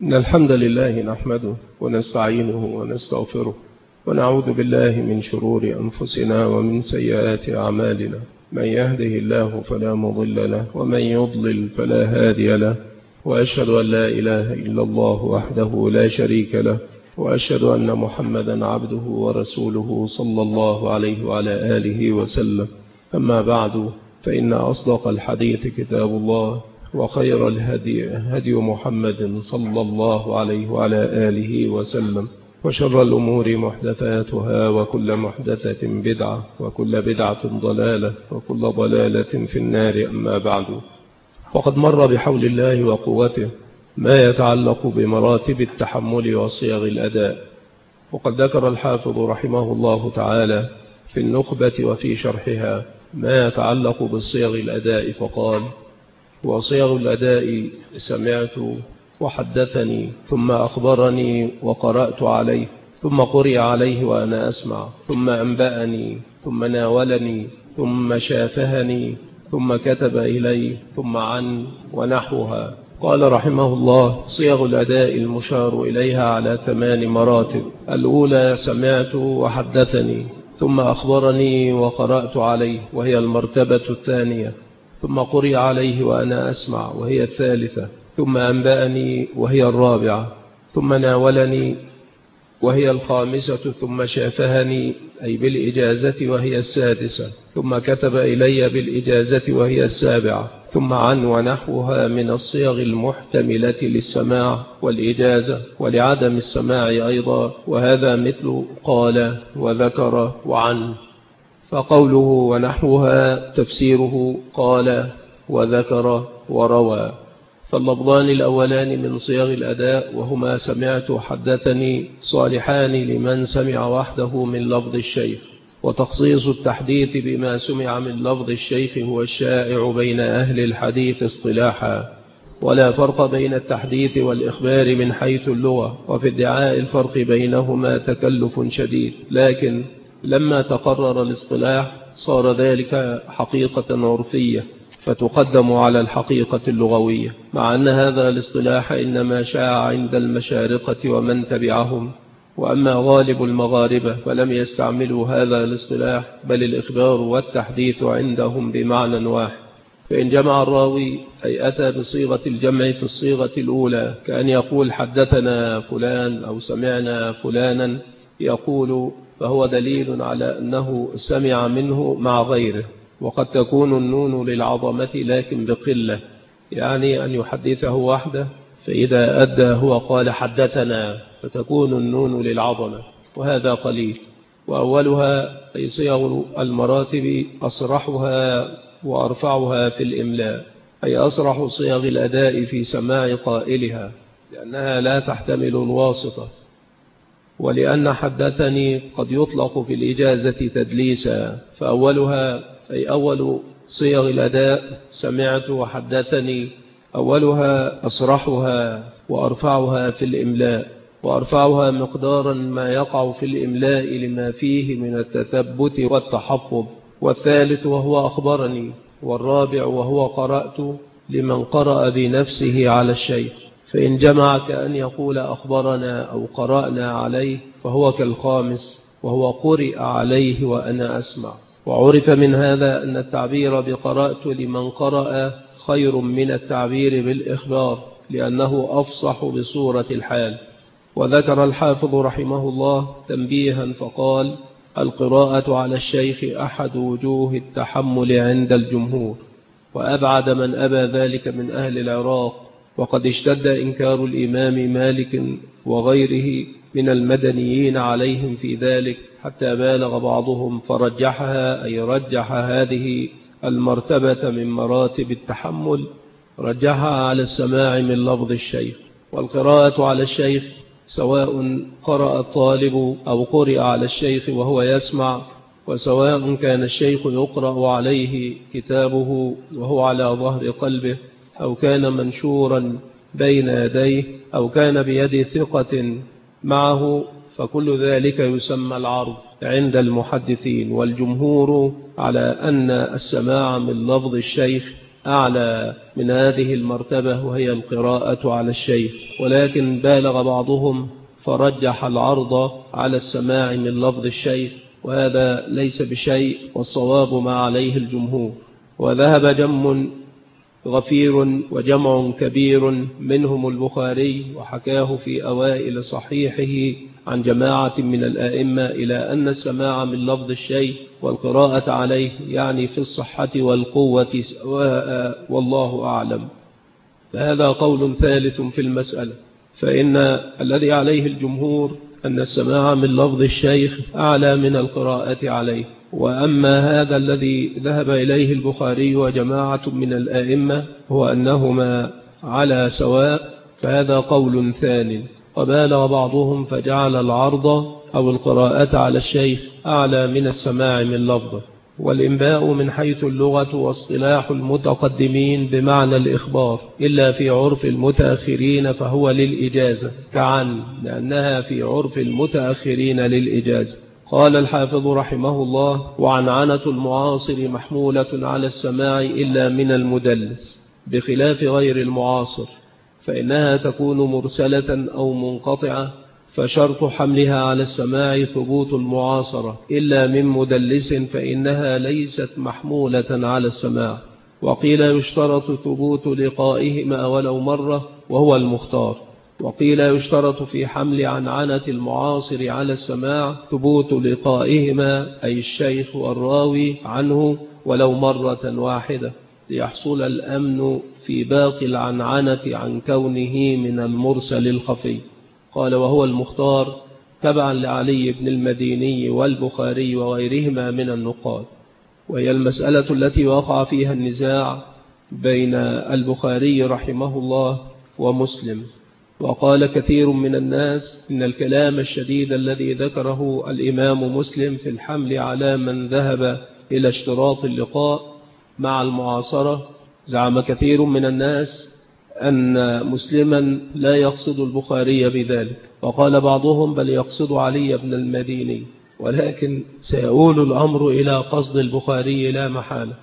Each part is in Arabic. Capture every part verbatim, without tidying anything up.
إن الحمد لله نحمده ونستعينه ونستغفره ونعوذ بالله من شرور أنفسنا ومن سيئات أعمالنا. من يهده الله فلا مضل له ومن يضلل فلا هادي له، وأشهد أن لا إله إلا الله وحده لا شريك له، وأشهد أن محمدا عبده ورسوله صلى الله عليه وعلى آله وسلم. أما بعد، فإن أصدق الحديث كتاب الله، وخير الهدي هدي محمد صلى الله عليه وعلى آله وسلم، وشر الأمور محدثاتها، وكل محدثة بدعة، وكل بدعة ضلالة، وكل ضلالة في النار. أما بعد، وقد مر بحول الله وقوته ما يتعلق بمراتب التحمل وصيغ الأداء، وقد ذكر الحافظ رحمه الله تعالى في النخبة وفي شرحها ما يتعلق بصيغ الأداء، فقال: وصيغ الأداء سمعت وحدثني ثم أخبرني وقرأت عليه ثم قرئ عليه وأنا أسمع ثم أنبأني ثم ناولني ثم شافهني ثم كتب إلي ثم عن ونحوها. قال رحمه الله: صيغ الأداء المشار إليها على ثمان مراتب. الأولى سمعت وحدثني ثم أخبرني وقرأت عليه، وهي المرتبة الثانية. ثم قرئ عليه وأنا أسمع، وهي الثالثة. ثم أنبأني، وهي الرابعة. ثم ناولني، وهي الخامسة. ثم شافهني أي بالإجازة، وهي السادسة. ثم كتب إلي بالإجازة، وهي السابعة. ثم عن ونحوها من الصيغ المحتملة للسماع والإجازة ولعدم السماع أيضا، وهذا مثل قال وذكر وعن. فقوله ونحوها تفسيره قال وذكر وروى. فاللفظان الأولان من صيغ الأداء وهما سمعت وحدثني صالحان لمن سمع وحده من لفظ الشيخ، وتخصيص التحديث بما سمع من لفظ الشيخ هو الشائع بين أهل الحديث اصطلاحا، ولا فرق بين التحديث والإخبار من حيث اللغة، وفي ادعاء الفرق بينهما تكلف شديد، لكن لما تقرر الاصطلاح صار ذلك حقيقة عرفية فتقدم على الحقيقة اللغوية، مع أن هذا الاصطلاح إنما شاع عند المشارقة ومن تبعهم، وأما غالب المغاربة فلم يستعملوا هذا الاصطلاح، بل الإخبار والتحديث عندهم بمعنى واحد. فإن جمع الراوي أي أتى بصيغة الجمع في الصيغة الأولى، كأن يقول حدثنا فلان أو سمعنا فلانا، يقول فهو دليل على أنه سمع منه مع غيره. وقد تكون النون للعظمة لكن بقلة، يعني أن يحدثه وحده، فإذا أدى هو قال حدثنا فتكون النون للعظمة، وهذا قليل. وأولها أي صيغ المراتب أصرحها وأرفعها في الإملاء، أي أصرح صيغ الأداء في سماع قائلها، لأنها لا تحتمل الواسطة. ولأن حدثني قد يطلق في الإجازة تدليسا، فأولها أي أول صيغ الأداء سمعت وحدثني، أولها أصرحها وأرفعها في الإملاء، وأرفعها مقدارا ما يقع في الإملاء لما فيه من التثبت والتحفظ. والثالث وهو أخبرني، والرابع وهو قرأت لمن قرأ بنفسه على الشيخ. فإن جمع كأن يقول أخبرنا أو قرأنا عليه فهو كالخامس، وهو قرئ عليه وأنا أسمع. وعرف من هذا أن التعبير بقرأت لمن قرأ خير من التعبير بالإخبار، لأنه أفصح بصورة الحال. وذكر الحافظ رحمه الله تنبيها فقال: القراءة على الشيخ أحد وجوه التحمل عند الجمهور، وأبعد من أبى ذلك من أهل العراق. وقد اشتد إنكار الإمام مالك وغيره من المدنيين عليهم في ذلك، حتى بالغ بعضهم فرجحها، أي رجح هذه المرتبة من مراتب التحمل، رجحها على السماع من لفظ الشيخ. والقراءة على الشيخ سواء قرأ الطالب أو قرئ على الشيخ وهو يسمع، وسواء كان الشيخ يقرأ عليه كتابه وهو على ظهر قلبه، أو كان منشورا بين يديه، أو كان بيد ثقة معه، فكل ذلك يسمى العرض عند المحدثين. والجمهور على أن السماع من لفظ الشيخ أعلى من هذه المرتبة وهي القراءة على الشيخ، ولكن بالغ بعضهم فرجح العرض على السماع من لفظ الشيخ، وهذا ليس بشيء، والصواب ما عليه الجمهور. وذهب جم غفير وجمع كبير منهم البخاري وحكاه في أوائل صحيحه عن جماعة من الآئمة إلى أن السماع من لفظ الشيء والقراءة عليه يعني في الصحة والقوة سواء، والله أعلم. فهذا قول ثالث في المسألة، فإن الذي عليه الجمهور أن السماع من لفظ الشيخ أعلى من القراءة عليه. وأما هذا الذي ذهب إليه البخاري وجماعة من الآئمة هو أنهما على سواء، فهذا قول ثاني. وبالغ بعضهم فجعل العرض أو القراءة على الشيخ أعلى من السماع من لفظه. والإنباء من حيث اللغة واصطلاح المتقدمين بمعنى الإخبار، إلا في عرف المتأخرين فهو للإجازة كعن، لأنها في عرف المتأخرين للإجازة. قال الحافظ رحمه الله: وعنعنة المعاصر محمولة على السماع إلا من المدلس، بخلاف غير المعاصر فإنها تكون مرسلة أو منقطعة، فشرط حملها على السماع ثبوت المعاصرة، إلا من مدلس فإنها ليست محمولة على السماع. وقيل يشترط ثبوت لقائهما ولو مرة وهو المختار، وقيل يشترط في حمل عنعنة المعاصر على السماع ثبوت لقائهما أي الشيخ والراوي عنه ولو مرة واحدة، ليحصل الأمن في باقي العنعنة عن كونه من المرسل الخفي. قال: وهو المختار تبعا لعلي بن المديني والبخاري وغيرهما من النقاد. وهي المسألة التي وقع فيها النزاع بين البخاري رحمه الله ومسلم. وقال كثير من الناس إن الكلام الشديد الذي ذكره الإمام مسلم في الحمل على من ذهب إلى اشتراط اللقاء مع المعاصرة، زعم كثير من الناس أن مسلما لا يقصد البخاري بذلك، وقال بعضهم بل يقصد علي بن المديني، ولكن سيؤول الأمر إلى قصد البخاري لا محالة،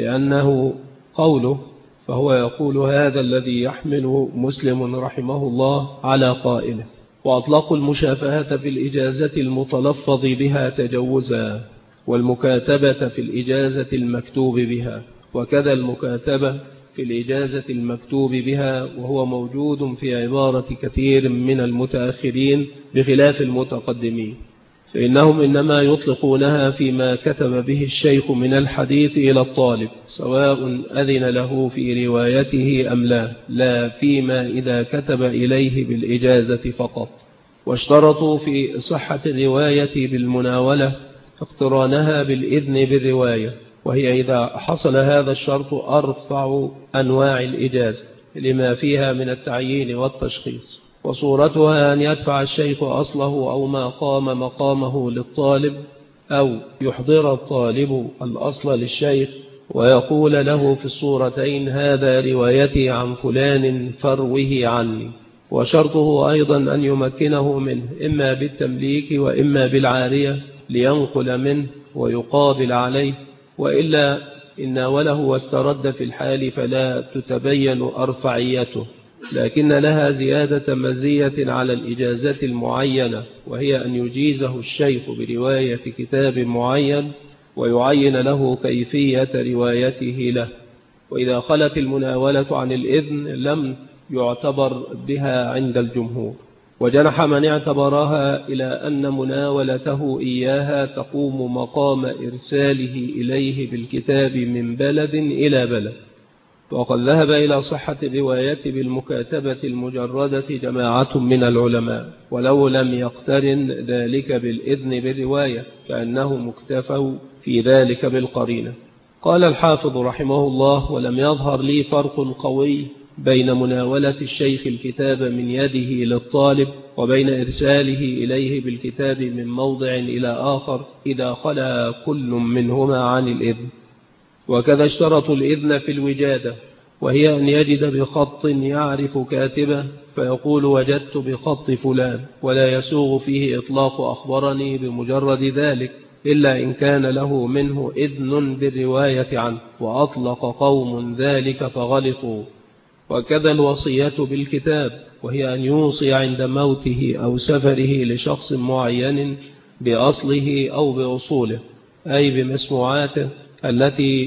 لأنه قوله، فهو يقول هذا الذي يحمل مسلم رحمه الله على قائله. وأطلقوا المشافهة في الإجازة المتلفظ بها تجوزا، والمكاتبة في الإجازة المكتوب بها، وكذا المكاتبة في الإجازة المكتوب بها، وهو موجود في عبارة كثير من المتأخرين بخلاف المتقدمين، فإنهم إنما يطلقونها فيما كتب به الشيخ من الحديث إلى الطالب سواء أذن له في روايته أم لا، لا فيما إذا كتب إليه بالإجازة فقط. واشترطوا في صحة الرواية بالمناولة اقترانها بالإذن بالرواية، وهي إذا حصل هذا الشرط أرفع أنواع الإجازة لما فيها من التعيين والتشخيص. وصورتها أن يدفع الشيخ أصله أو ما قام مقامه للطالب، أو يحضر الطالب الأصل للشيخ ويقول له في الصورتين هذا روايتي عن فلان فروه عني. وشرطه أيضا أن يمكنه منه إما بالتمليك وإما بالعارية لينقل منه ويقابل عليه، وإلا إن وله واسترد في الحال فلا تتبين أرفعيته، لكن لها زيادة مزية على الإجازة المعينة، وهي أن يجيزه الشيخ برواية كتاب معين ويعين له كيفية روايته له. وإذا خلت المناولة عن الإذن لم يعتبر بها عند الجمهور. وجنح من اعتبرها إلى أن مناولته إياها تقوم مقام إرساله إليه بالكتاب من بلد إلى بلد. وقد ذهب إلى صحة الرواية بالمكاتبة المجردة جماعة من العلماء، ولو لم يقترن ذلك بالإذن بالرواية فإنه مكتفوا في ذلك بالقرينة. قال الحافظ رحمه الله: ولم يظهر لي فرق قوي بين مناولة الشيخ الكتاب من يده للطالب وبين إرساله إليه بالكتاب من موضع إلى آخر إذا خلا كل منهما عن الإذن. وكذا اشترطوا الإذن في الوجادة، وهي أن يجد بخط يعرف كاتبه فيقول وجدت بخط فلان، ولا يسوغ فيه إطلاق أخبرني بمجرد ذلك، إلا إن كان له منه إذن بالرواية عنه، وأطلق قوم ذلك فغلطوا. وكذا الوصية بالكتاب، وهي أن يوصي عند موته أو سفره لشخص معين بأصله أو بأصوله، أي بمسموعاته التي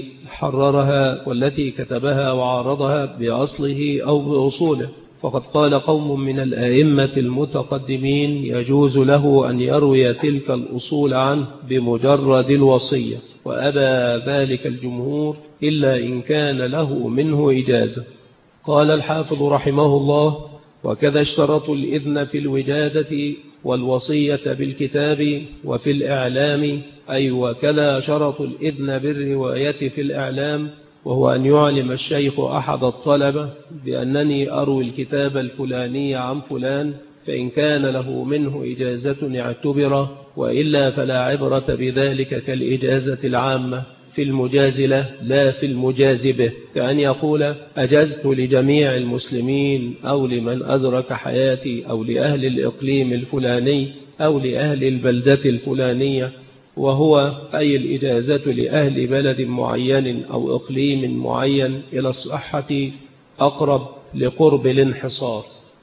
حررها والتي كتبها وعارضها بأصله أو بأصوله. فقد قال قوم من الآئمة المتقدمين يجوز له أن يروي تلك الأصول عنه بمجرد الوصية، وأبى ذلك الجمهور إلا إن كان له منه إجازة. قال الحافظ رحمه الله: وكذا اشترطوا الإذن في الوجادة والوصية بالكتاب وفي الإعلام، أي وكذا شرطوا الإذن بالرواية في الإعلام، وهو أن يعلم الشيخ أحد الطلبة بأنني أروي الكتاب الفلاني عن فلان، فإن كان له منه إجازة اعتبر، وإلا فلا عبرة بذلك كالإجازة العامة في المجاز له لا في المجاز به، كأن يقول أجزت لجميع المسلمين أو لمن أدرك حياتي أو لأهل الإقليم الفلاني أو لأهل البلدة الفلانية، وهو أي الإجازة لأهل بلد معين أو إقليم معين إلى الصحة أقرب لقرب الانحصار.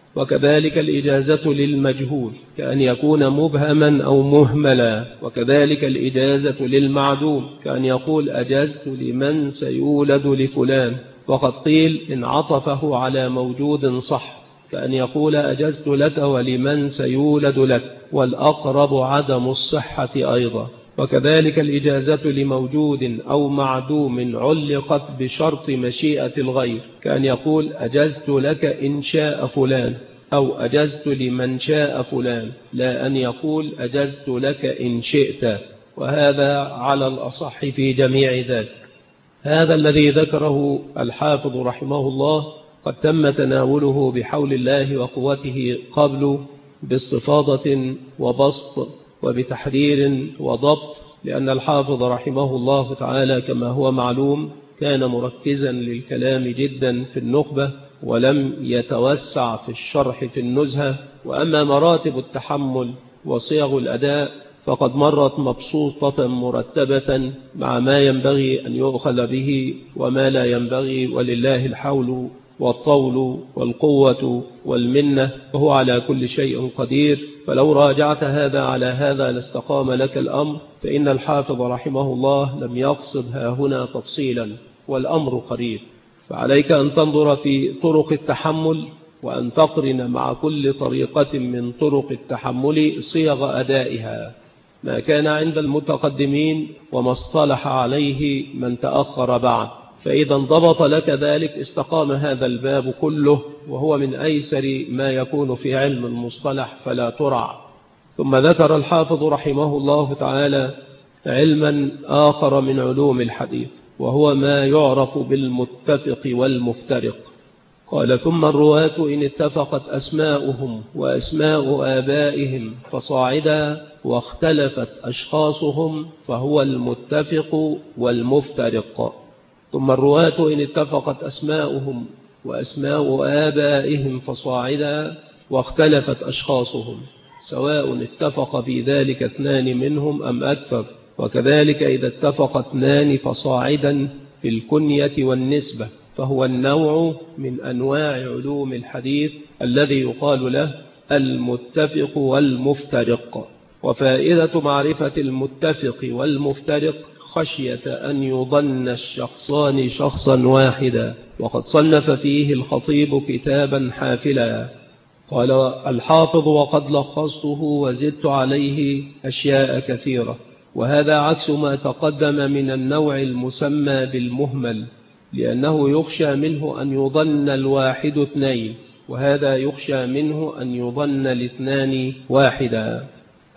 وكذلك الإجازة للمجهول كأن يكون مبهما أو مهملا، وكذلك الإجازة للمعدوم كأن يقول أجزت لمن سيولد لفلان، وقد قيل إن عطفه على موجود صح، كأن يقول أجزت لك ولمن سيولد لك، والأقرب عدم الصحة أيضا. وكذلك الإجازة لموجود أو معدوم علقت بشرط مشيئة الغير، كأن يقول أجزت لك إن شاء فلان، أو أجزت لمن شاء فلان، لا أن يقول أجزت لك إن شئت، وهذا على الأصح في جميع ذلك. هذا الذي ذكره الحافظ رحمه الله قد تم تناوله بحول الله وقوته قبل باستفاضة وبسط وبتحرير وضبط، لأن الحافظ رحمه الله تعالى كما هو معلوم كان مركزا للكلام جدا في النخبة، ولم يتوسع في الشرح في النزهة. وأما مراتب التحمل وصيغ الأداء فقد مرت مبسوطة مرتبة مع ما ينبغي أن يؤخذ به وما لا ينبغي، ولله الحول والطول والقوة والمنة، وهو على كل شيء قدير. فلو راجعت هذا على هذا لاستقام لك الأمر، فإن الحافظ رحمه الله لم يقصد ها هنا تفصيلا، والأمر قريب. فعليك أن تنظر في طرق التحمل، وأن تقرن مع كل طريقة من طرق التحمل صيغ أدائها، ما كان عند المتقدمين وما اصطلح عليه من تأخر بعد. فإذا انضبط لك ذلك استقام هذا الباب كله، وهو من أيسر ما يكون في علم المصطلح فلا ترع. ثم ذكر الحافظ رحمه الله تعالى علما آخر من علوم الحديث، وهو ما يعرف بالمتفق والمفترق. قال: ثم الرواة إن اتفقت أسماؤهم وأسماء آبائهم فصاعدا، واختلفت أشخاصهم فهو المتفق والمفترق. ثم الرواة إن اتفقت أسماؤهم وأسماء آبائهم فصاعدا، واختلفت أشخاصهم، سواء اتفق في ذلك اثنان منهم أم أكثر. وكذلك إذا اتفق اثنان فصاعدا في الكنية والنسبة، فهو النوع من أنواع علوم الحديث الذي يقال له المتفق والمفترق. وفائدة معرفة المتفق والمفترق خشية أن يظن الشخصان شخصا واحدا، وقد صنف فيه الخطيب كتابا حافلا. قال الحافظ: وقد لخصته وزدت عليه أشياء كثيرة، وهذا عكس ما تقدم من النوع المسمى بالمهمل، لأنه يخشى منه أن يظن الواحد اثنين، وهذا يخشى منه أن يظن الاثنان واحدا.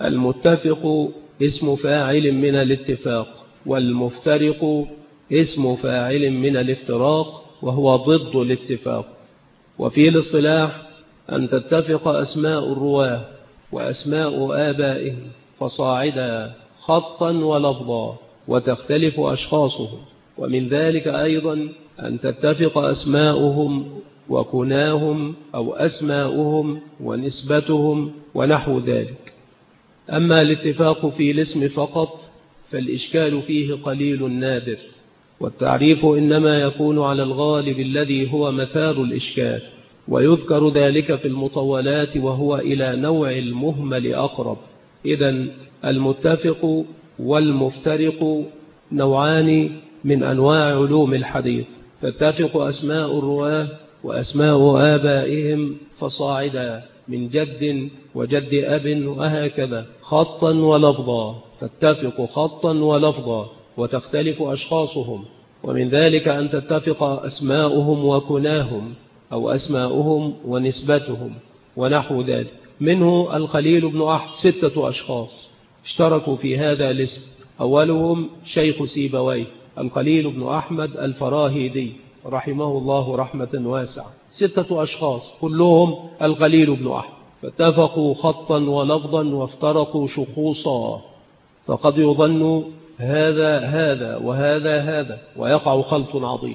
المتفق اسم فاعل من الاتفاق، والمفترق اسم فاعل من الافتراق، وهو ضد الاتفاق. وفي الاصطلاح أن تتفق أسماء الرواه وأسماء آبائهم فصاعدا خطا ولفظا، وتختلف أشخاصهم. ومن ذلك أيضا أن تتفق أسماؤهم وكناهم أو أسماؤهم ونسبتهم ونحو ذلك. أما الاتفاق في الاسم فقط فالإشكال فيه قليل نادر، والتعريف إنما يكون على الغالب الذي هو مثار الإشكال، ويذكر ذلك في المطولات وهو إلى نوع المهمل أقرب. إذن المتفق والمفترق نوعان من أنواع علوم الحديث، تتفق أسماء الرواة وأسماء آبائهم فصاعدا من جد وجد أب وهكذا خطا ولفظا، تتفق خطا ولفظا وتختلف أشخاصهم، ومن ذلك أن تتفق أسماؤهم وكناهم أو أسماؤهم ونسبتهم ونحو ذلك. منه الخليل بن أحمد ستة أشخاص اشتركوا في هذا الاسم، أولهم شيخ سيبويه الخليل بن أحمد الفراهيدي رحمه الله رحمة واسعة، ستة أشخاص كلهم الخليل بن أحمد، فاتفقوا خطا ولفظا وافترقوا شخوصا، فقد يظن هذا هذا وهذا هذا ويقع خلط عظيم.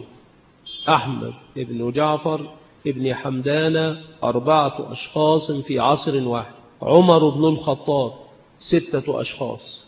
أحمد بن جعفر ابن حمدان أربعة أشخاص في عصر واحد، عمر بن الخطاب ستة أشخاص.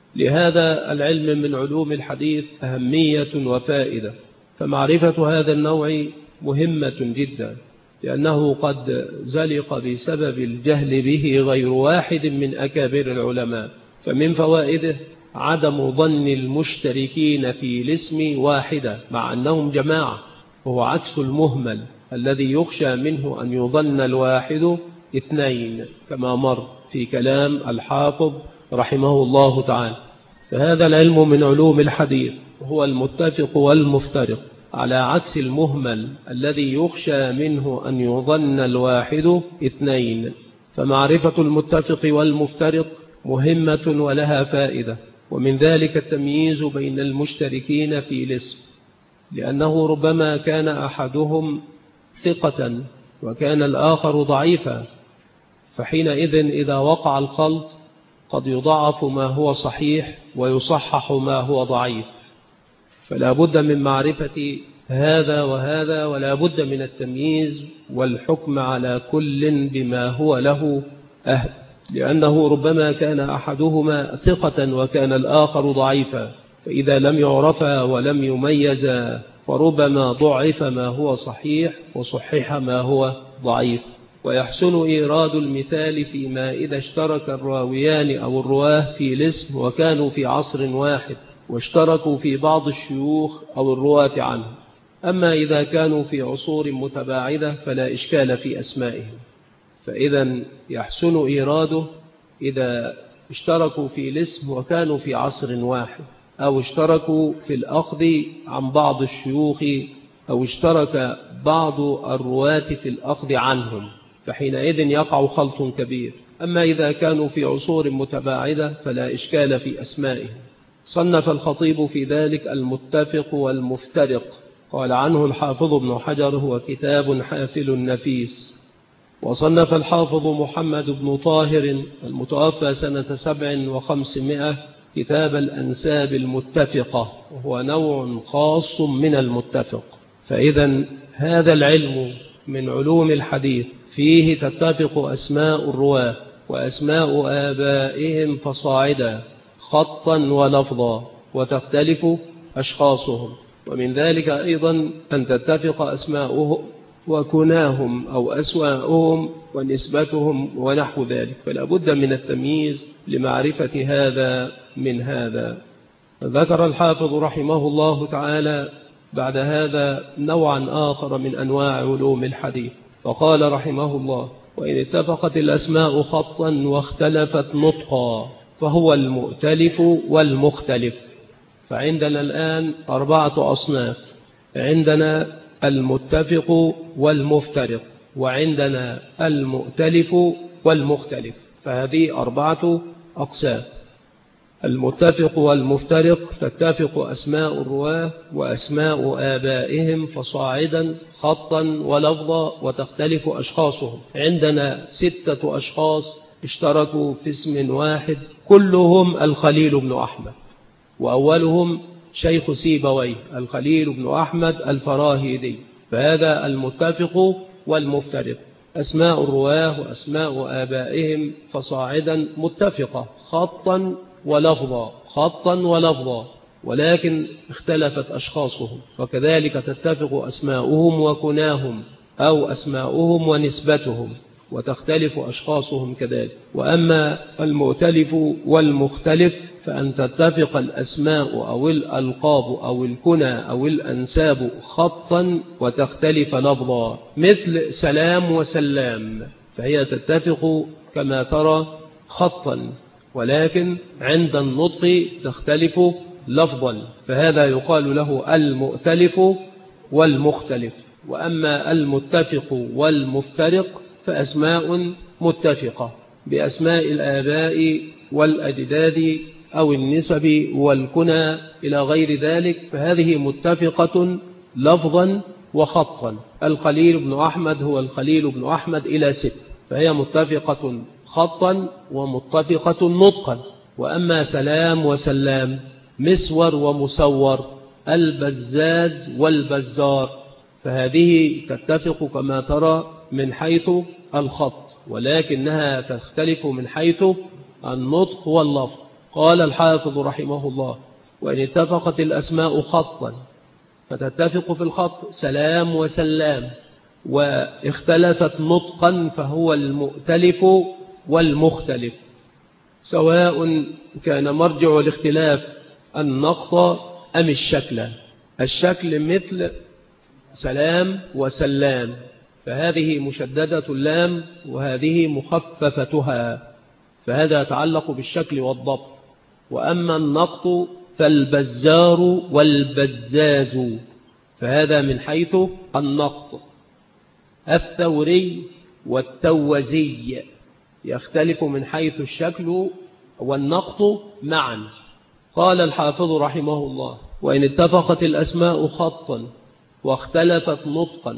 لهذا العلم من علوم الحديث أهمية وفائدة، فمعرفة هذا النوع مهمة جدا، لأنه قد زلق بسبب الجهل به غير واحد من أكابر العلماء. فمن فوائده عدم ظن المشتركين في الاسم واحدة مع أنهم جماعة، وهو عكس المهمل الذي يخشى منه أن يظن الواحد اثنين كما مر في كلام الحافظ رحمه الله تعالى. فهذا العلم من علوم الحديث هو المتفق والمفترق، على عكس المهمل الذي يخشى منه أن يظن الواحد اثنين. فمعرفة المتفق والمفترق مهمة ولها فائدة، ومن ذلك التمييز بين المشتركين في الاسم، لأنه ربما كان أحدهم ثقة وكان الآخر ضعيفا، فحينئذ إذا وقع الخلط قد يضعف ما هو صحيح ويصحح ما هو ضعيف، فلا بد من معرفة هذا وهذا، ولا بد من التمييز والحكم على كل بما هو له أهل، لأنه ربما كان أحدهما ثقة وكان الآخر ضعيفا، فإذا لم يعرفا ولم يميزا فربما ضعف ما هو صحيح وصحح ما هو ضعيف. ويحسن إيراد المثال فيما إذا اشترك الراويان أو الرواه في الاسم وكانوا في عصر واحد واشتركوا في بعض الشيوخ أو الرواة عنه. أما إذا كانوا في عصور متباعدة فلا إشكال في أسمائهم، فإذا يحسن إيراده إذا اشتركوا في الاسم وكانوا في عصر واحد، أو اشتركوا في الأخذ عن بعض الشيوخ، أو اشترك بعض الرواة في الأخذ عنهم، فحينئذ يقع خلط كبير. أما إذا كانوا في عصور متباعدة فلا إشكال في أسمائهم. صنف الخطيب في ذلك المتفق والمفترق، قال عنه الحافظ ابن حجر هو كتاب حافل نفيس. وصنف الحافظ محمد بن طاهر المتوفى سنة سبع وخمسمائة كتاب الأنساب المتفقة، وهو نوع خاص من المتفق. فإذا هذا العلم من علوم الحديث فيه تتفق أسماء الرواة وأسماء آبائهم فصاعدا خطا ولفظا، وتختلف أشخاصهم، ومن ذلك أيضا أن تتفق أسماؤهم وكناهم أو أسماؤهم ونسبتهم ونحو ذلك، فلا بد من التمييز لمعرفة هذا من هذا. ذكر الحافظ رحمه الله تعالى بعد هذا نوعا آخر من أنواع علوم الحديث، فقال رحمه الله: وإن اتفقت الأسماء خطا واختلفت نطقا فهو المؤتلف والمختلف. فعندنا الآن أربعة أصناف، عندنا المتفق والمفترق، وعندنا المؤتلف والمختلف، فهذه أربعة أقسام. المتفق والمفترق تتفق أسماء الرواه وأسماء آبائهم فصاعدا خطا ولفظا، وتختلف أشخاصهم. عندنا ستة أشخاص اشتركوا في اسم واحد كلهم الخليل بن أحمد، وأولهم شيخ سيبويه الخليل بن أحمد الفراهيدي، فهذا المتفق والمفترق. أسماء الرواه وأسماء آبائهم فصاعدا متفقة خطا ولفظا، خطا ولفظا، ولكن اختلفت أشخاصهم، فكذلك تتفق أسماؤهم وكناهم أو أسماؤهم ونسبتهم، وتختلف أشخاصهم كذلك. وأما المؤتلف والمختلف فأن تتفق الأسماء أو الألقاب أو الكنى أو الأنساب خطا وتختلف لفظا، مثل سلام وسلام، فهي تتفق كما ترى خطا، ولكن عند النطق تختلف لفظا، فهذا يقال له المؤتلف والمختلف. وأما المتفق والمفترق فأسماء متفقة بأسماء الآباء والأجداد أو النسب والكنى إلى غير ذلك، فهذه متفقة لفظا وخطا. الخليل بن أحمد هو الخليل بن أحمد إلى ست، فهي متفقة خطا ومتفقة نطقا. وأما سلام وسلام، مسور ومسور، البزاز والبزار، فهذه تتفق كما ترى من حيث الخط، ولكنها تختلف من حيث النطق واللفظ. قال الحافظ رحمه الله: وإن اتفقت الأسماء خطا فتتفق في الخط سلام وسلام، واختلفت نطقا فهو المؤتلف والمختلف، سواء كان مرجع الاختلاف النقط أم الشكل. الشكل مثل سلام وسلام، فهذه مشددة اللام وهذه مخففتها، فهذا يتعلق بالشكل والضبط. وأما النقط فالبزار والبزاز، فهذا من حيث النقط. الثوري والتوزي يختلف من حيث الشكل والنقط معا. قال الحافظ رحمه الله: وإن اتفقت الأسماء خطا واختلفت نطقا،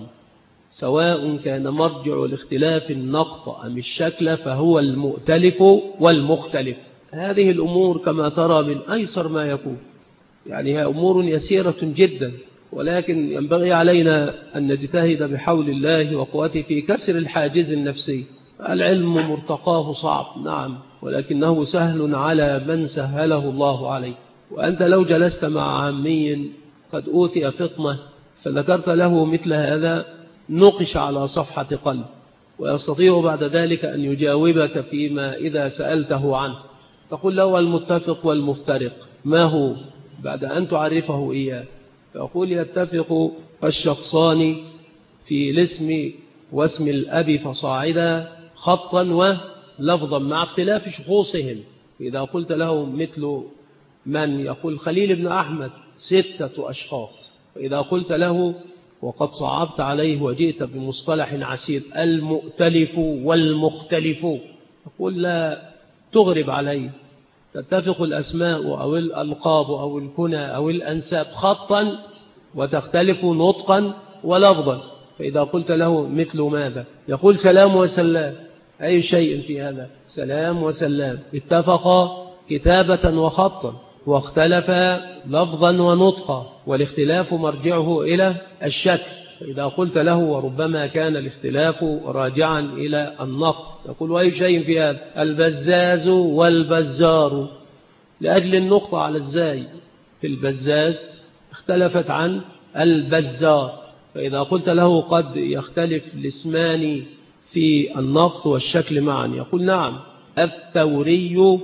سواء كان مرجع الاختلاف النقط أم الشكل، فهو المؤتلف والمختلف. هذه الأمور كما ترى من أيسر ما يكون، يعني هي أمور يسيرة جدا، ولكن ينبغي علينا أن نجتهد بحول الله وقوته في كسر الحاجز النفسي. العلم مرتقاه صعب نعم، ولكنه سهل على من سهله الله عليه. وأنت لو جلست مع عامي قد أوتي فطنة فذكرت له مثل هذا، نقش على صفحة قلب، ويستطيع بعد ذلك أن يجاوبك فيما إذا سألته عنه. تقول له: المتفق والمفترق ما هو؟ بعد أن تعرفه إياه، فأقول: يتفق الشخصان في الاسم واسم الأب فصاعدا خطا ولفظا مع اختلاف شخوصهم. إذا قلت له مثل من، يقول خليل بن أحمد ستة أشخاص. وإذا قلت له وقد صعبت عليه وجئت بمصطلح عسير: المؤتلف والمختلف، يقول: لا تغرب عليه، تتفق الأسماء أو الألقاب أو الكنى أو الأنساب خطا وتختلف نطقا ولفظا. فإذا قلت له مثل ماذا، يقول: سلام وسلام. أي شيء في هذا؟ سلام وسلام اتفقا كتابة وخطا واختلفا لفظا ونطقا، والاختلاف مرجعه إلى الشكل. فإذا قلت له وربما كان الاختلاف راجعا إلى النقط، يقول: وأي شيء في هذا؟ البزاز والبزار، لأجل النقطة على الزاي في البزاز اختلفت عن البزار. فإذا قلت له قد يختلف الاسمان في النقط والشكل معا، يقول: نعم، الثوري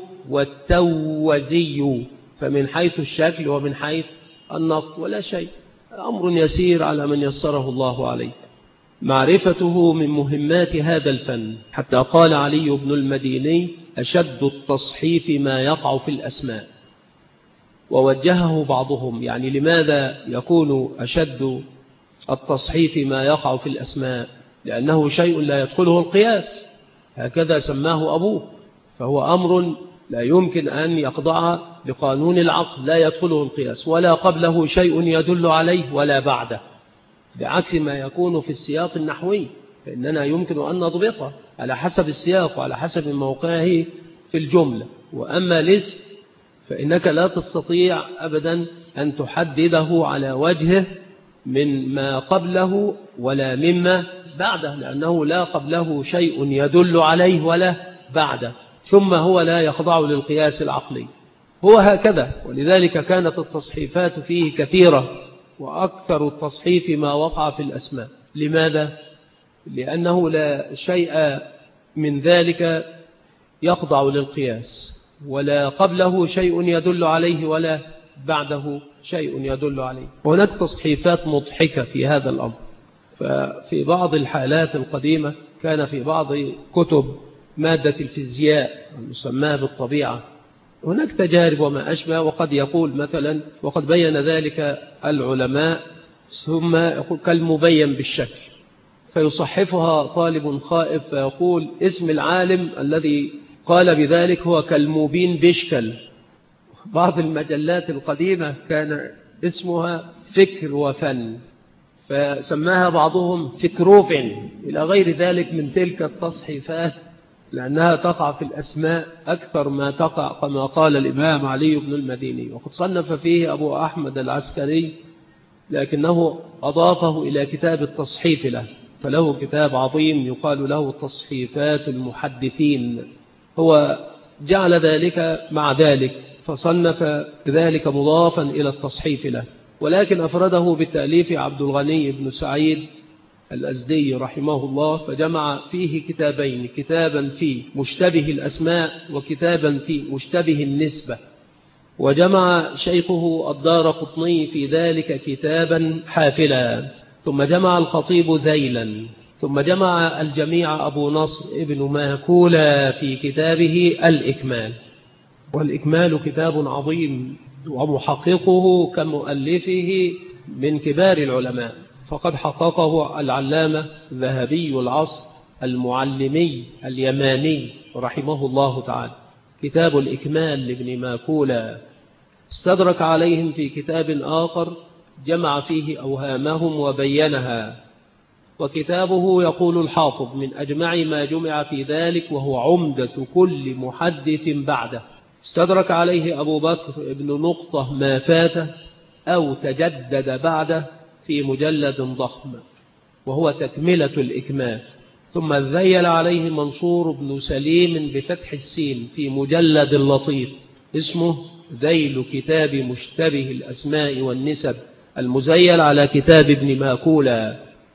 والتوزي، فمن حيث الشكل ومن حيث النقط ولا شيء، أمر يسير على من يسره الله عليه. معرفته من مهمات هذا الفن، حتى قال علي بن المديني: أشد التصحيف ما يقع في الأسماء. ووجهه بعضهم، يعني لماذا يكون أشد التصحيف ما يقع في الأسماء؟ لأنه شيء لا يدخله القياس، هكذا سماه أبوه، فهو أمر لا يمكن أن يخضع لقانون العقل، لا يدخله القياس ولا قبله شيء يدل عليه ولا بعده، بعكس ما يكون في السياق النحوي، فإننا يمكن أن نضبطه على حسب السياق وعلى حسب موقعه في الجملة. وأما الاسم فإنك لا تستطيع أبدا أن تحدده على وجهه من ما قبله ولا مما بعده، لأنه لا قبله شيء يدل عليه ولا بعده، ثم هو لا يخضع للقياس العقلي. هو هكذا، ولذلك كانت التصحيفات فيه كثيرة، وأكثر التصحيف ما وقع في الأسماء. لماذا؟ لأنه لا شيء من ذلك يخضع للقياس، ولا قبله شيء يدل عليه ولا بعده شيء يدل عليه. هناك تصحيفات مضحكة في هذا الأمر. ففي بعض الحالات القديمة كان في بعض كتب مادة الفيزياء المسماة بالطبيعة هناك تجارب وما أشبه، وقد يقول مثلا، وقد بين ذلك العلماء، ثم يقول كالمبين بالشكل، فيصحفها طالب خائف فيقول اسم العالم الذي قال بذلك هو كالمبين بشكل. بعض المجلات القديمة كان اسمها فكر وفن، فسماها بعضهم فكروفن إلى غير ذلك من تلك التصحيفات، لأنها تقع في الأسماء أكثر ما تقع كما قال الإمام علي بن المديني. وقد صنف فيه أبو أحمد العسكري، لكنه أضافه إلى كتاب التصحيف له، فله كتاب عظيم يقال له تصحيفات المحدثين. هو جعل ذلك مع ذلك فصنف ذلك مضافا إلى التصحيف له، ولكن أفرده بالتأليف عبد الغني بن سعيد الأزدي رحمه الله، فجمع فيه كتابين، كتابا في مشتبه الأسماء وكتابا في مشتبه النسبة. وجمع شيخه الدارقطني في ذلك كتابا حافلا، ثم جمع الخطيب ذيلا، ثم جمع الجميع أبو نصر ابن ماكولا في كتابه الإكمال. والإكمال كتاب عظيم، ومحققه كمؤلفه من كبار العلماء، فقد حققه العلامة ذهبي العصر المعلمي اليماني رحمه الله تعالى. كتاب الإكمال لابن ماكولا. استدرك عليهم في كتاب آخر جمع فيه أوهامهم وبينها، وكتابه يقول الحافظ من أجمع ما جمع في ذلك، وهو عمدة كل محدث بعده. استدرك عليه أبو بكر ابن نقطة ما فاته أو تجدد بعده في مجلد ضخم، وهو تكملة الإكمال. ثم ذيل عليه منصور بن سليم بفتح السين في مجلد لطيف اسمه ذيل كتاب مشتبه الأسماء والنسب، المزيل على كتاب ابن ماكولا.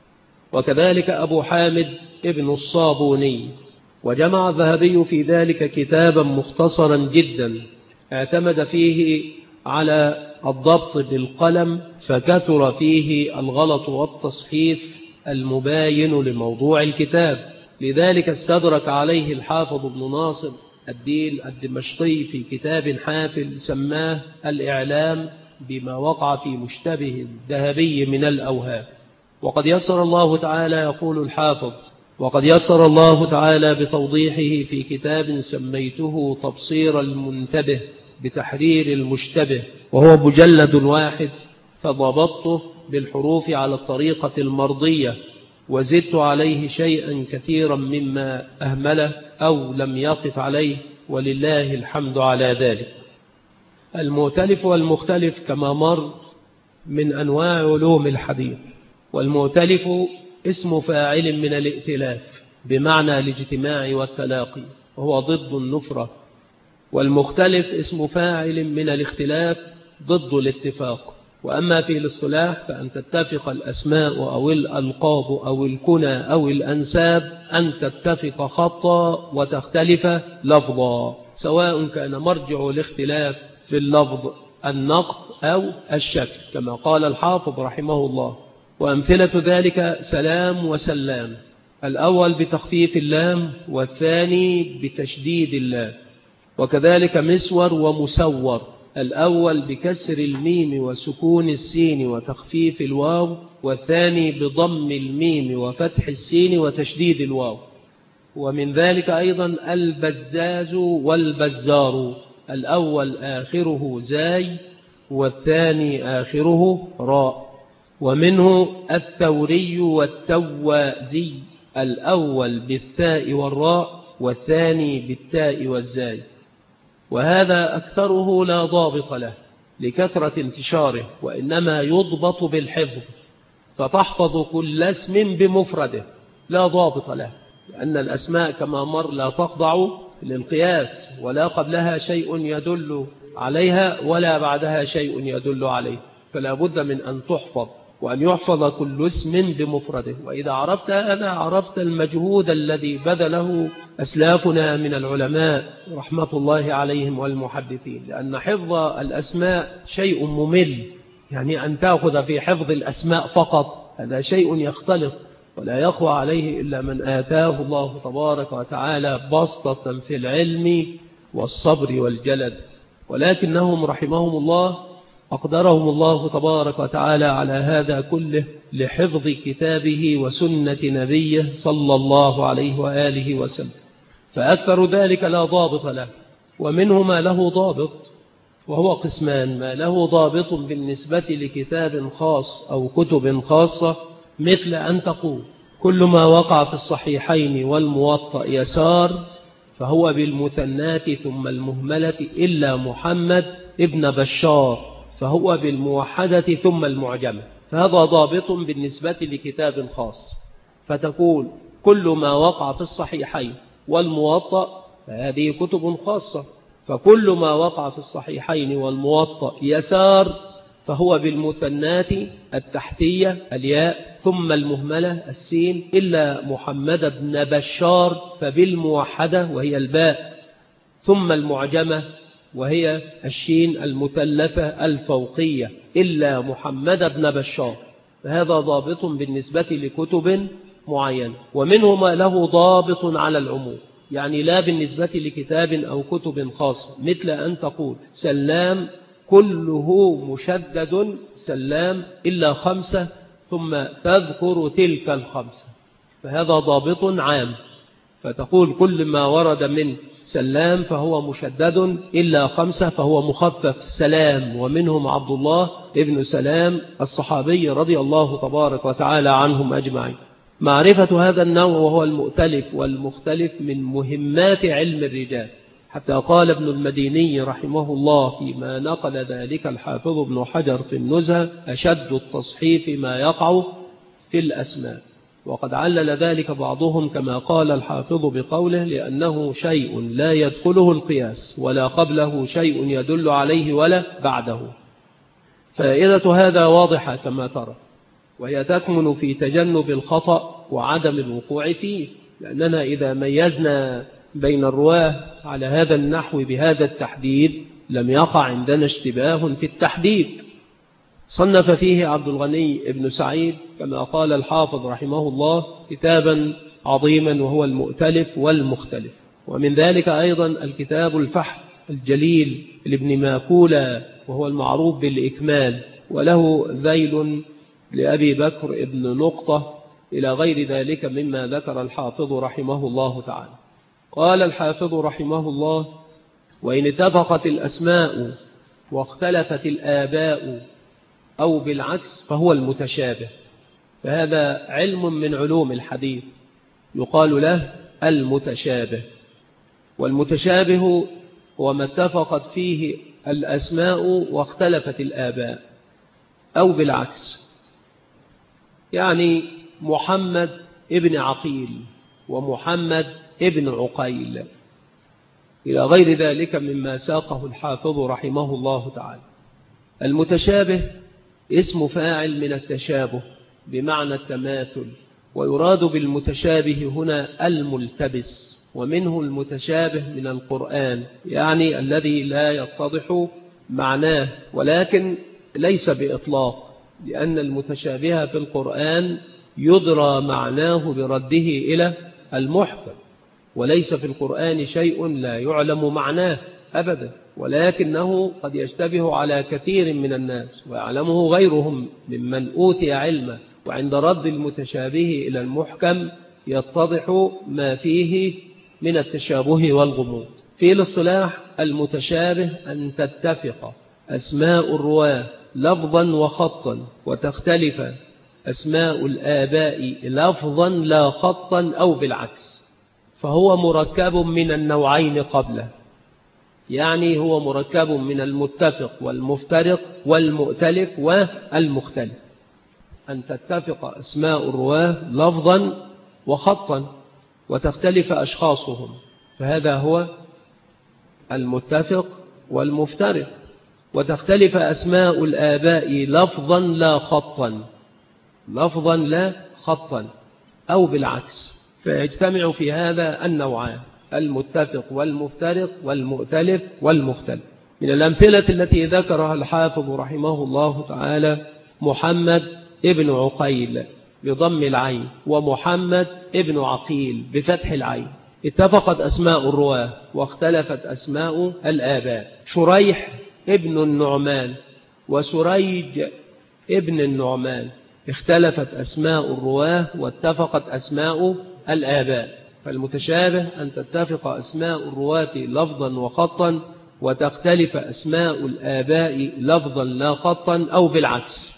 وكذلك أبو حامد ابن الصابوني. وجمع الذهبي في ذلك كتابا مختصرا جدا اعتمد فيه على الضبط بالقلم، فكثر فيه الغلط والتصحيف المباين لموضوع الكتاب. لذلك استدرك عليه الحافظ ابن ناصر الدين الدمشقي في كتاب حافل سماه الإعلام بما وقع في مشتبه الذهبي من الأوهام. وقد يسر الله تعالى، يقول الحافظ، وقد يسر الله تعالى بتوضيحه في كتاب سميته تبصير المنتبه بتحرير المشتبه، وهو مجلد واحد، فضبطته بالحروف على الطريقة المرضية، وزدت عليه شيئا كثيرا مما أهمله أو لم يقف عليه، ولله الحمد على ذلك. المؤتلف والمختلف كما مر من أنواع علوم الحديث. والمؤتلف اسم فاعل من الائتلاف بمعنى الاجتماع والتلاقي، وهو ضد النفرة. والمختلف اسم فاعل من الاختلاف ضد الاتفاق. وأما في الاصطلاح فأن تتفق الأسماء أو الألقاب أو الكنى أو الأنساب أن تتفق خطا وتختلف لفظا، سواء كان مرجع الاختلاف في اللفظ النقط أو الشكل، كما قال الحافظ رحمه الله. وأمثلة ذلك سلام وسلام، الأول بتخفيف اللام والثاني بتشديد اللام. وكذلك مسور ومسور، الأول بكسر الميم وسكون السين وتخفيف الواو، والثاني بضم الميم وفتح السين وتشديد الواو. ومن ذلك أيضا البزاز والبزار، الأول آخره زاي والثاني آخره راء. ومنه الثوري والتوازي، الأول بالثاء والراء والثاني بالتاء والزاي. وهذا أكثره لا ضابط له لكثرة انتشاره، وإنما يضبط بالحفظ، فتحفظ كل اسم بمفرده لا ضابط له، لأن الأسماء كما مر لا تخضع للقياس ولا قبلها شيء يدل عليها ولا بعدها شيء يدل عليه، فلا بد من أن تحفظ، وأن يحفظ كل اسم بمفرده. وإذا عرفت هذا عرفت المجهود الذي بذله أسلافنا من العلماء رحمة الله عليهم والمحدثين، لأن حفظ الأسماء شيء ممل، يعني أن تأخذ في حفظ الأسماء فقط هذا شيء يختلط ولا يقوى عليه إلا من آتاه الله تبارك وتعالى بسطة في العلم والصبر والجلد. ولكنهم رحمهم الله أقدرهم الله تبارك وتعالى على هذا كله لحفظ كتابه وسنة نبيه صلى الله عليه وآله وسلم، فأكثر ذلك لا ضابط له. ومنه ما له ضابط، وهو قسمان: ما له ضابط بالنسبة لكتاب خاص أو كتب خاصة، مثل أن تقول كل ما وقع في الصحيحين والموطأ يسار فهو بالمثنات ثم المهملة إلا محمد ابن بشار فهو بالموحدة ثم المعجمة، فهذا ضابط بالنسبة لكتاب خاص. فتقول كل ما وقع في الصحيحين والموطأ فهذه كتب خاصة، فكل ما وقع في الصحيحين والموطأ يسار فهو بالمثنات التحتية الياء ثم المهملة السين إلا محمد بن بشار فبالموحدة وهي الباء ثم المعجمة وهي الشين المثلثة الفوقية إلا محمد بن بشار، فهذا ضابط بالنسبة لكتب معينة. ومنه ما له ضابط على العموم، يعني لا بالنسبة لكتاب أو كتب خاصة، مثل أن تقول سلام كله مشدد سلام إلا خمسة ثم تذكر تلك الخمسة، فهذا ضابط عام. فتقول كل ما ورد من سلام فهو مشدد إلا خمسة فهو مخفف سلام، ومنهم عبد الله ابن سلام الصحابي رضي الله تبارك وتعالى عنهم أجمعين. معرفة هذا النوع وهو المؤتلف والمختلف من مهمات علم الرجال، حتى قال ابن المديني رحمه الله فيما نقل ذلك الحافظ ابن حجر في النزهة: أشد التصحيف ما يقع في الأسماء. وقد علل ذلك بعضهم كما قال الحافظ بقوله: لأنه شيء لا يدخله القياس ولا قبله شيء يدل عليه ولا بعده. فائدة هذا واضحة كما ترى، وهي تكمن في تجنب الخطأ وعدم الوقوع فيه، لأننا إذا ميزنا بين الرواه على هذا النحو بهذا التحديد لم يقع عندنا اشتباه في التحديد. صنف فيه عبد الغني ابن سعيد كما قال الحافظ رحمه الله كتابا عظيما وهو المؤتلف والمختلف، ومن ذلك أيضا الكتاب الفحم الجليل لابن ماكولة وهو المعروف بالإكمال، وله ذيل لأبي بكر ابن نقطة إلى غير ذلك مما ذكر الحافظ رحمه الله تعالى. قال الحافظ رحمه الله: وإن اتفقت الأسماء واختلفت الآباء أو بالعكس فهو المتشابه، فهذا علم من علوم الحديث يقال له المتشابه. والمتشابه هو ما اتفقت فيه الأسماء واختلفت الآباء أو بالعكس، يعني محمد ابن عقيل ومحمد ابن عقيل إلى غير ذلك مما ساقه الحافظ رحمه الله تعالى. المتشابه اسم فاعل من التشابه بمعنى التماثل، ويراد بالمتشابه هنا الملتبس، ومنه المتشابه من القرآن، يعني الذي لا يتضح معناه، ولكن ليس بإطلاق، لأن المتشابه في القرآن يدرى معناه برده إلى المحكم، وليس في القرآن شيء لا يعلم معناه أبدا، ولكنه قد يشتبه على كثير من الناس ويعلمه غيرهم ممن أوتي علمه، وعند رد المتشابه إلى المحكم يتضح ما فيه من التشابه والغموض. في الاصطلاح المتشابه أن تتفق أسماء الرواة لفظا وخطا وتختلف أسماء الآباء لفظا لا خطا أو بالعكس، فهو مركب من النوعين قبله، يعني هو مركب من المتفق والمفترق والمؤتلف والمختلف. أن تتفق أسماء الرواه لفظا وخطا وتختلف أشخاصهم، فهذا هو المتفق والمفترق، وتختلف أسماء الآباء لفظا لا خطا، لفظا لا خطا أو بالعكس، فيجتمع في هذا النوعان: المتفق والمفترق والمؤتلف والمختلف. من الأمثلة التي ذكرها الحافظ رحمه الله تعالى محمد ابن عقيل بضم العين، ومحمد ابن عقيل بفتح العين. اتفقت أسماء الرواه واختلفت أسماء الآباء: شريح ابن النعمان وسريج ابن النعمان. اختلفت أسماء الرواه واتفقت أسماء الآباء. فالمتشابه أن تتفق أسماء الرواة لفظا وخطا، وتختلف أسماء الآباء لفظا لا خطا أو بالعكس.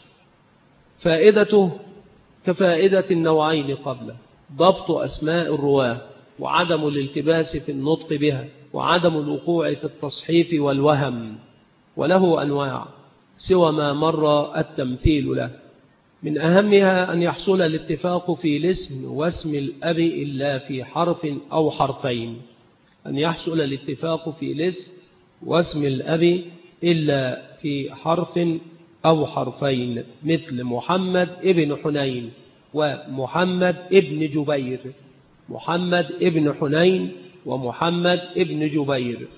فائدته كفائدة النوعين قبله: ضبط أسماء الرواه، وعدم الالتباس في النطق بها، وعدم الوقوع في التصحيف والوهم. وله أنواع سوى ما مر التمثيل له. من أهمها أن يحصل الاتفاق في الاسم واسم الأب إلا في حرف أو حرفين. أن يحصل الاتفاق في الاسم واسم الأب إلا في حرف أو حرفين، مثل محمد ابن حنين ومحمد ابن جبير. محمد ابن حنين ومحمد ابن جبير،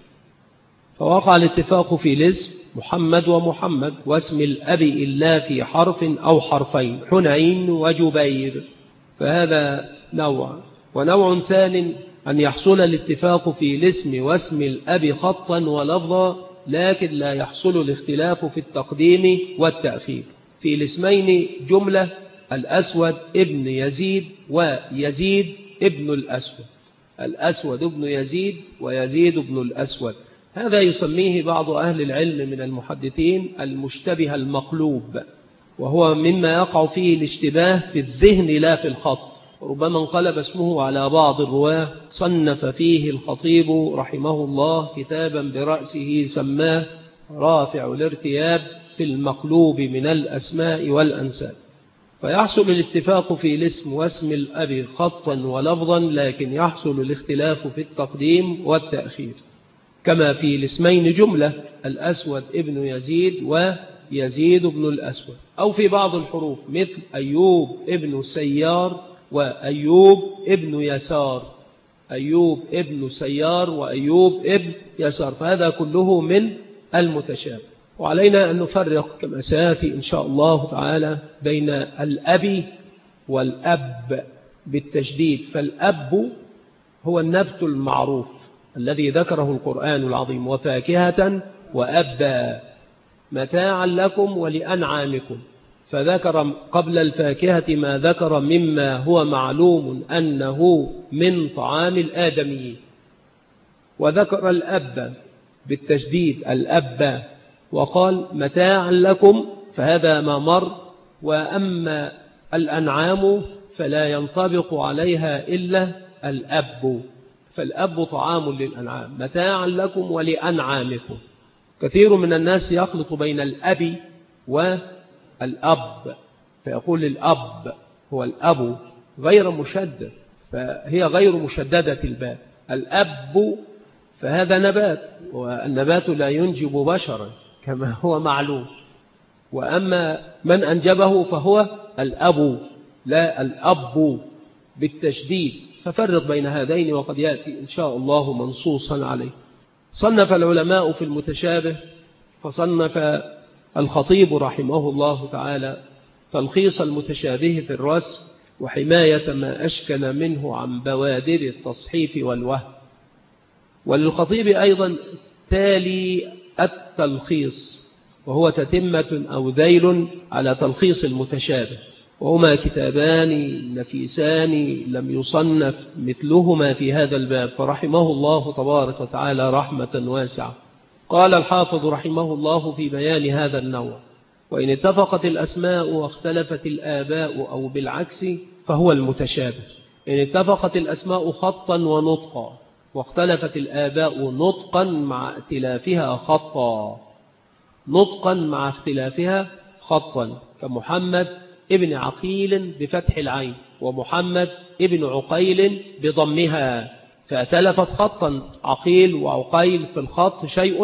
فوقع الاتفاق في الاسم محمد ومحمد، واسم الأب إلا في حرف أو حرفين، حنين وجبير، فهذا نوع. ونوع ثاني أن يحصل الاتفاق في الاسم واسم الأب خطا ولفظا، لكن لا يحصل الاختلاف في التقديم والتأخير. في الاسمين جملة: الأسود ابن يزيد ويزيد ابن الأسود. الأسود ابن يزيد ويزيد ابن الأسود. هذا يسميه بعض أهل العلم من المحدثين المشتبه المقلوب، وهو مما يقع فيه الاشتباه في الذهن لا في الخط. ربما انقلب اسمه على بعض الرواه. صنف فيه الخطيب رحمه الله كتابا برأسه سماه رافع الارتياب في المقلوب من الأسماء والأنساب. فيحصل الاتفاق في الاسم واسم الأب خطا ولفظا، لكن يحصل الاختلاف في التقديم والتأخير. كما في الاسمين جملة: الأسود ابن يزيد ويزيد ابن الأسود. أو في بعض الحروف مثل أيوب ابن سيار وأيوب ابن يسار. أيوب ابن سيار وأيوب ابن يسار، فهذا كله من المتشابه. وعلينا أن نفرق كما سيأتي إن شاء الله تعالى بين الأب والأب بالتشديد. فالأب هو النبت المعروف الذي ذكره القرآن العظيم: وفاكهة وأبا متاعا لكم ولأنعامكم. فذكر قبل الفاكهة ما ذكر مما هو معلوم أنه من طعام الآدميين، وذكر الأب بالتشديد الأب وقال متاعا لكم، فهذا ما مر. وأما الأنعام فلا ينطبق عليها إلا الأب، فالأب طعام للأنعام، متاعا لكم ولأنعامكم. كثير من الناس يخلط بين الأب والأب، فيقول الأب هو الأب غير مشدد، فهي غير مشددة الباء. الأب فهذا نبات، والنبات لا ينجب بشرا كما هو معلوم. وأما من أنجبه فهو الأب لا الأب بالتشديد. ففرق بين هذين، وقد يأتي إن شاء الله منصوصا عليه. صنف العلماء في المتشابه، فصنف الخطيب رحمه الله تعالى تلخيص المتشابه في الرسم، وحماية ما أشكل منه عن بوادر التصحيف والوهم. وللخطيب أيضا تالي التلخيص، وهو تتمة أو ذيل على تلخيص المتشابه، وهما كتابان نفيسان لم يصنف مثلهما في هذا الباب، فرحمه الله تبارك وتعالى رحمة واسعة. قال الحافظ رحمه الله في بيان هذا النوع: وإن اتفقت الأسماء واختلفت الآباء أو بالعكس فهو المتشابه. إن اتفقت الأسماء خطا ونطقا، واختلفت الآباء نطقا مع اختلافها خطا، نطقا مع اختلافها خطا، كمحمد ابن عقيل بفتح العين، ومحمد ابن عقيل بضمها، فأتلفت خطا. عقيل وعقيل في الخط شيء،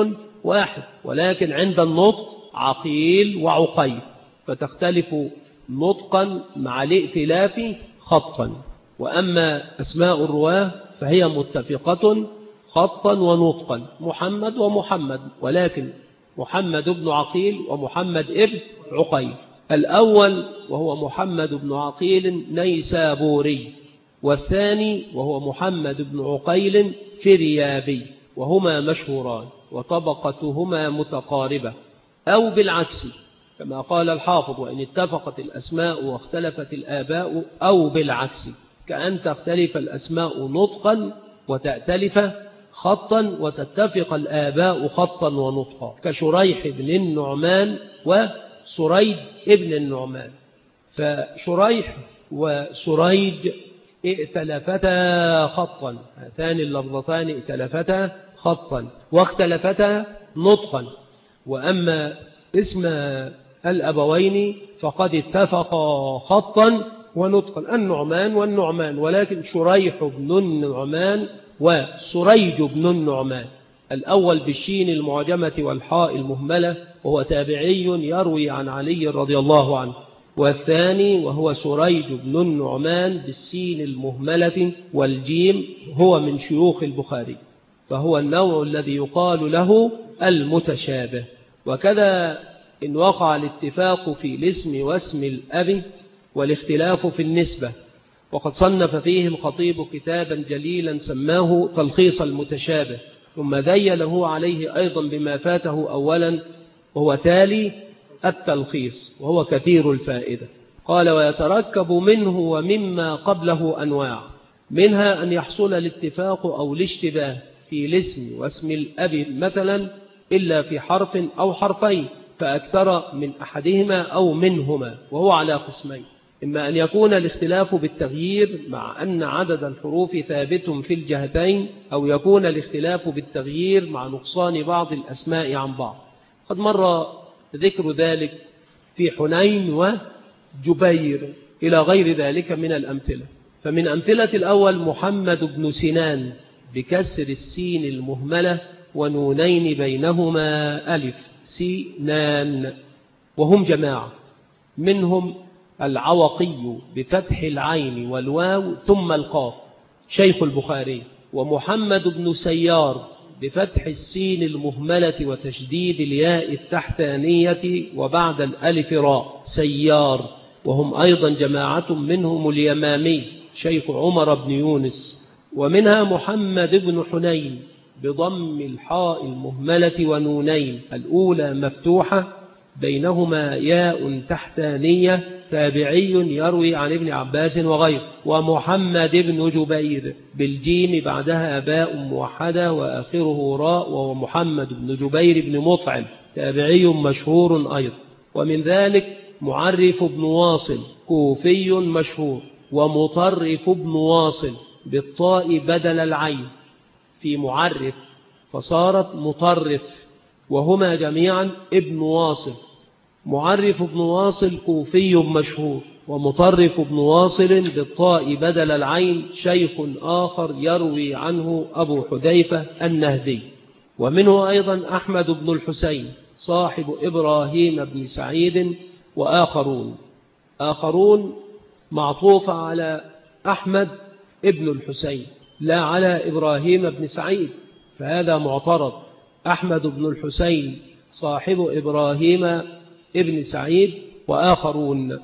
واحد، ولكن عند النطق عقيل وعقيل، فتختلف نطقا مع الائتلاف خطا. وأما أسماء الرواه فهي متفقة خطا ونطقا، محمد ومحمد، ولكن محمد بن عقيل ومحمد ابن عقيل. الأول وهو محمد بن عقيل نيسابوري، والثاني وهو محمد بن عقيل فريابي، وهما مشهوران وطبقتهما متقاربة، أو بالعكس كما قال الحافظ: وإن اتفقت الأسماء واختلفت الآباء، أو بالعكس كأن تختلف الأسماء نطقا وتأتلف خطا، وتتفق الآباء خطا ونطقا، كشريح بن النعمان وسريج ابن النعمان. فشريح وسريج ائتلفتا خطا، هاتان اللفظتان ائتلفتا خطا واختلفتا نطقا. وأما اسم الأبوين فقد اتفقا خطا ونطقا، النعمان والنعمان، ولكن شريح بن النعمان وسريج بن النعمان، الأول بالشين المعجمة والحاء المهملة وهو تابعي يروي عن علي رضي الله عنه، والثاني وهو سريج بن النعمان بالسين المهملة والجيم، هو من شيوخ البخاري، فهو النوع الذي يقال له المتشابه. وكذا إن وقع الاتفاق في الاسم واسم الأب والاختلاف في النسبة، وقد صنف فيه الخطيب كتابا جليلا سماه تلخيص المتشابه، ثم ذيله عليه أيضا بما فاته أولا، وهو تالي التلخيص، وهو كثير الفائدة. قال: ويتركب منه ومما قبله أنواع، منها أن يحصل الاتفاق أو الاشتباه في الاسم واسم الأب مثلا إلا في حرف أو حرفين فأكثر من أحدهما أو منهما، وهو على قسمين: إما أن يكون الاختلاف بالتغيير مع أن عدد الحروف ثابت في الجهتين، أو يكون الاختلاف بالتغيير مع نقصان بعض الأسماء عن بعض. قد مر ذكر ذلك في حنين وجبير إلى غير ذلك من الأمثلة. فمن أمثلة الأول محمد بن سنان بكسر السين المهملة ونونين بينهما ألف، سنان، وهم جماعة، منهم العوقي بفتح العين والواو ثم القاف شيخ البخاري، ومحمد بن سيار بفتح السين المهملة وتشديد الياء التحتانية وبعد الألف راء سيار، وهم أيضا جماعة، منهم اليمامي شيخ عمر بن يونس. ومنها محمد بن حنين بضم الحاء المهملة ونونين، الأولى مفتوحة بينهما ياء تحتانية، تابعي يروي عن ابن عباس وغيره. ومحمد بن جبير بالجيم بعدها باء موحدة وآخره راء، وهو محمد بن جبير بن مطعم، تابعي مشهور أيضا. ومن ذلك معرف بن واصل كوفي مشهور، ومطرف بن واصل بالطاء بدل العين في معرف فصارت مطرف، وهما جميعا ابن واصل. معرف بن واصل كوفي مشهور، ومطرف بن واصل بالطاء بدل العين شيخ آخر يروي عنه أبو حذيفة النهدي. ومنه أيضا أحمد بن الحسين صاحب إبراهيم بن سعيد، وآخرون آخرون معطوف على أحمد ابن الحسين لا على إبراهيم بن سعيد، فهذا معترض. أحمد بن الحسين صاحب إبراهيم ابن سعيد وآخرون.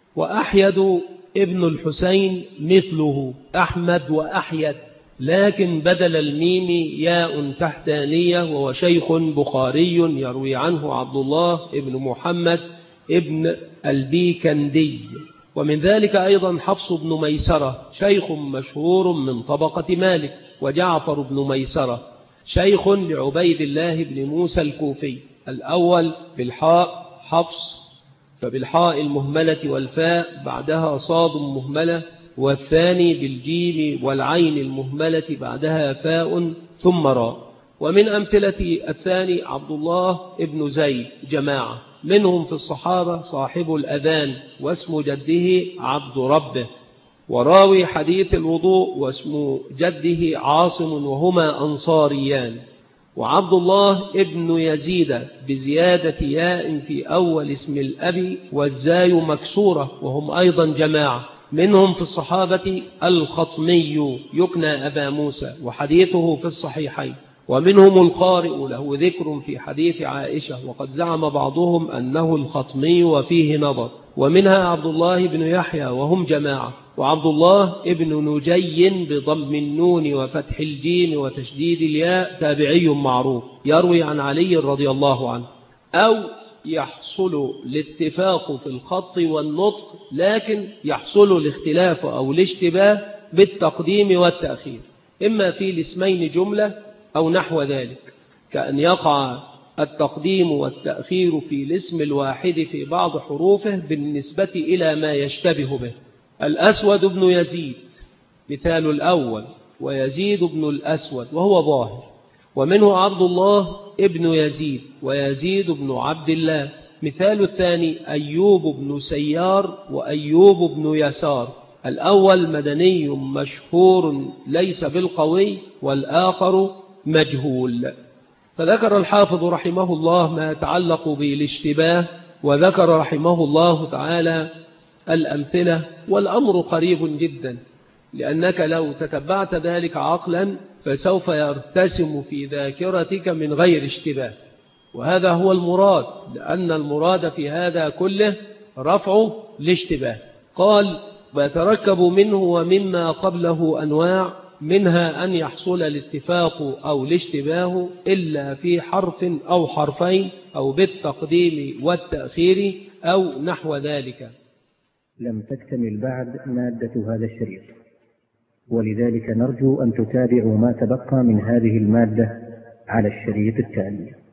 وأحيد ابن الحسين مثله أحمد وأحيد، لكن بدل الميم ياء تحتانية، وهو شيخ بخاري يروي عنه عبد الله ابن محمد ابن البيكندي. ومن ذلك أيضا حفص بن ميسرة شيخ مشهور من طبقة مالك، وجعفر بن ميسرة شيخ لعبيد الله بن موسى الكوفي، الأول بالحاء حفص فبالحاء المهملة والفاء بعدها صاد مهملة، والثاني بالجيم والعين المهملة بعدها فاء ثم راء. ومن أمثلة الثاني عبد الله ابن زيد جماعة، منهم في الصحابة صاحب الأذان واسم جده عبد ربه، وراوي حديث الوضوء واسم جده عاصم، وهما أنصاريان. وعبد الله ابن يزيد بزيادة ياء في أول اسم الأب والزاي مكسورة، وهم أيضا جماعة. منهم في الصحابة الخطمي يكنى أبا موسى وحديثه في الصحيحين، ومنهم القارئ له ذكر في حديث عائشة، وقد زعم بعضهم أنه الخطمي وفيه نظر. ومنها عبد الله بن يحيى وهم جماعة، وعبد الله ابن نجي بضم النون وفتح الجيم وتشديد الياء تابعي معروف يروي عن علي رضي الله عنه. أو يحصل الاتفاق في الخط والنطق، لكن يحصل الاختلاف أو الاشتباه بالتقديم والتأخير، إما في الاسمين جملة أو نحو ذلك، كأن يقع التقديم والتأخير في الاسم الواحد في بعض حروفه بالنسبة إلى ما يشتبه به. الأسود بن يزيد مثال الأول، ويزيد بن الأسود وهو ظاهر. ومنه عبد الله ابن يزيد ويزيد بن عبد الله. مثال الثاني أيوب بن سيار وأيوب بن يسار. الأول مدني مشهور ليس بالقوي، والآخر مجهول. فذكر الحافظ رحمه الله ما يتعلق بالاشتباه، وذكر رحمه الله تعالى الأمثلة، والأمر قريب جدا، لأنك لو تتبعت ذلك عقلا فسوف يرتسم في ذاكرتك من غير اشتباه، وهذا هو المراد، لأن المراد في هذا كله رفع الاشتباه. قال ويتركب منه ومما قبله أنواع، منها أن يحصل الاتفاق أو الاشتباه إلا في حرف أو حرفين أو بالتقديم والتأخير أو نحو ذلك. لم تكتمل بعد مادة هذا الشريط، ولذلك نرجو أن تتابعوا ما تبقى من هذه المادة على الشريط التالي.